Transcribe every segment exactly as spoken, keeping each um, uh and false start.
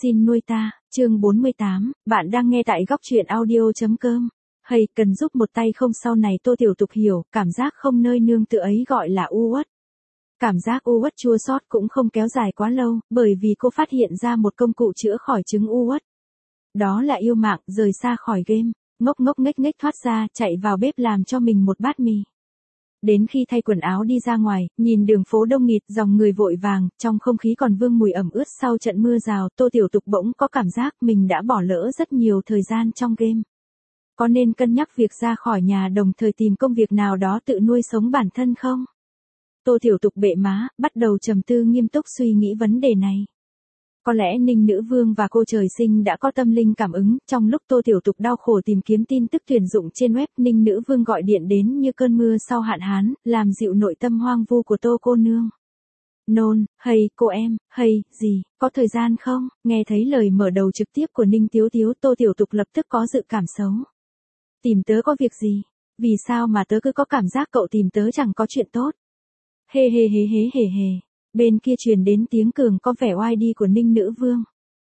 Xin nuôi ta, chương bốn mươi tám, bạn đang nghe tại góc truyện audio.com. Hay, cần giúp một tay không? Sau này Tô Tiểu Tục hiểu, cảm giác không nơi nương tựa ấy gọi là u uất. Cảm giác u uất chua xót cũng không kéo dài quá lâu, bởi vì cô phát hiện ra một công cụ chữa khỏi chứng u uất. Đó là yêu mạng, rời xa khỏi game, ngốc ngốc nghếch nghếch thoát ra, chạy vào bếp làm cho mình một bát mì. Đến khi thay quần áo đi ra ngoài, nhìn đường phố đông nghịt, dòng người vội vàng, trong không khí còn vương mùi ẩm ướt sau trận mưa rào, Tô Tiểu Tục bỗng có cảm giác mình đã bỏ lỡ rất nhiều thời gian trong game. Có nên cân nhắc việc ra khỏi nhà đồng thời tìm công việc nào đó tự nuôi sống bản thân không? Tô Tiểu Tục bệ má, bắt đầu trầm tư nghiêm túc suy nghĩ vấn đề này. Có lẽ Ninh Nữ Vương và cô trời sinh đã có tâm linh cảm ứng, trong lúc Tô Tiểu Tục đau khổ tìm kiếm tin tức tuyển dụng trên web, Ninh Nữ Vương gọi điện đến như cơn mưa sau hạn hán, làm dịu nội tâm hoang vu của Tô cô nương. Nôn, hay, cô em, hay, gì, có thời gian không? Nghe thấy lời mở đầu trực tiếp của Ninh Tiếu Tiếu, Tô Tiểu Tục lập tức có dự cảm xấu. Tìm tớ có việc gì? Vì sao mà tớ cứ có cảm giác cậu tìm tớ chẳng có chuyện tốt? Hê hê hê hê hê hê. Bên kia truyền đến tiếng cường có vẻ oai đi của Ninh Nữ Vương.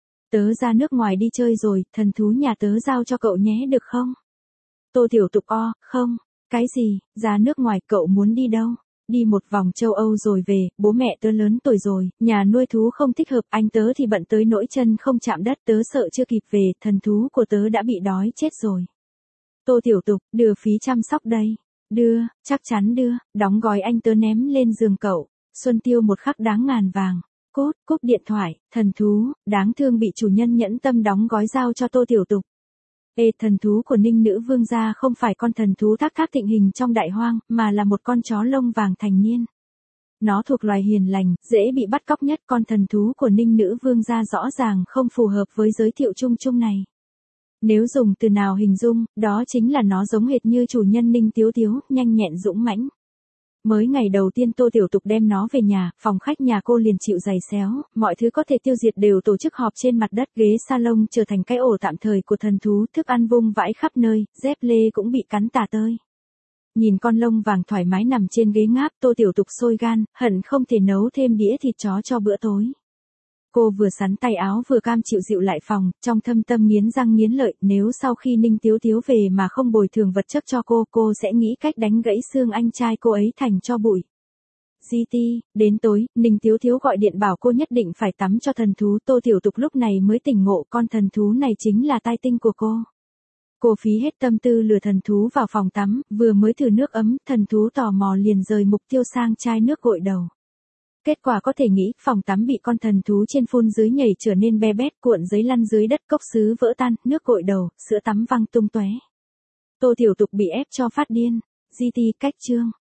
Tớ ra nước ngoài đi chơi rồi, thần thú nhà tớ giao cho cậu nhé được không? Tô Tiểu Tục o, không, cái gì, ra nước ngoài cậu muốn đi đâu? Đi một vòng châu Âu rồi về, bố mẹ tớ lớn tuổi rồi, nhà nuôi thú không thích hợp, anh tớ thì bận tới nỗi chân không chạm đất, tớ sợ chưa kịp về, thần thú của tớ đã bị đói chết rồi. Tô Tiểu Tục, đưa phí chăm sóc đây. Đưa, chắc chắn đưa, đóng gói anh tớ ném lên giường cậu. Xuân Tiêu một khắc đáng ngàn vàng. Cốt, cúp điện thoại, thần thú, đáng thương bị chủ nhân nhẫn tâm đóng gói giao cho Tô Tiểu Tục. Ê, thần thú của Ninh Nữ Vương gia không phải con thần thú thác thác thịnh hình trong đại hoang, mà là một con chó lông vàng thành niên. Nó thuộc loài hiền lành, dễ bị bắt cóc nhất, con thần thú của Ninh Nữ Vương gia rõ ràng không phù hợp với giới thiệu chung chung này. Nếu dùng từ nào hình dung, đó chính là nó giống hệt như chủ nhân Ninh Tiếu Tiếu, nhanh nhẹn dũng mãnh. Mới ngày đầu tiên Tô Tiểu Tục đem nó về nhà, phòng khách nhà cô liền chịu giày xéo, mọi thứ có thể tiêu diệt đều tổ chức họp trên mặt đất, ghế salon trở thành cái ổ tạm thời của thần thú, thức ăn vung vãi khắp nơi, dép lê cũng bị cắn tả tơi. Nhìn con lông vàng thoải mái nằm trên ghế ngáp, Tô Tiểu Tục sôi gan, hận không thể nấu thêm đĩa thịt chó cho bữa tối. Cô vừa sắn tay áo vừa cam chịu dịu lại phòng, trong thâm tâm nghiến răng nghiến lợi, nếu sau khi Ninh Tiếu Tiếu về mà không bồi thường vật chất cho cô, cô sẽ nghĩ cách đánh gãy xương anh trai cô ấy thành tro bụi. giê tê, đến tối, Ninh Tiếu Tiếu gọi điện bảo cô nhất định phải tắm cho thần thú, Tô Tiểu Tục lúc này mới tỉnh ngộ, con thần thú này chính là tai tinh của cô. Cô phí hết tâm tư lừa thần thú vào phòng tắm, vừa mới thử nước ấm, thần thú tò mò liền rời mục tiêu sang chai nước gội đầu. Kết quả có thể nghĩ, phòng tắm bị con thần thú trên phun dưới nhảy trở nên be bét, cuộn giấy lăn dưới đất, cốc sứ vỡ tan, nước gội đầu, sữa tắm văng tung tóe. Tô Tiểu Tục bị ép cho phát điên. giê tê cách chương.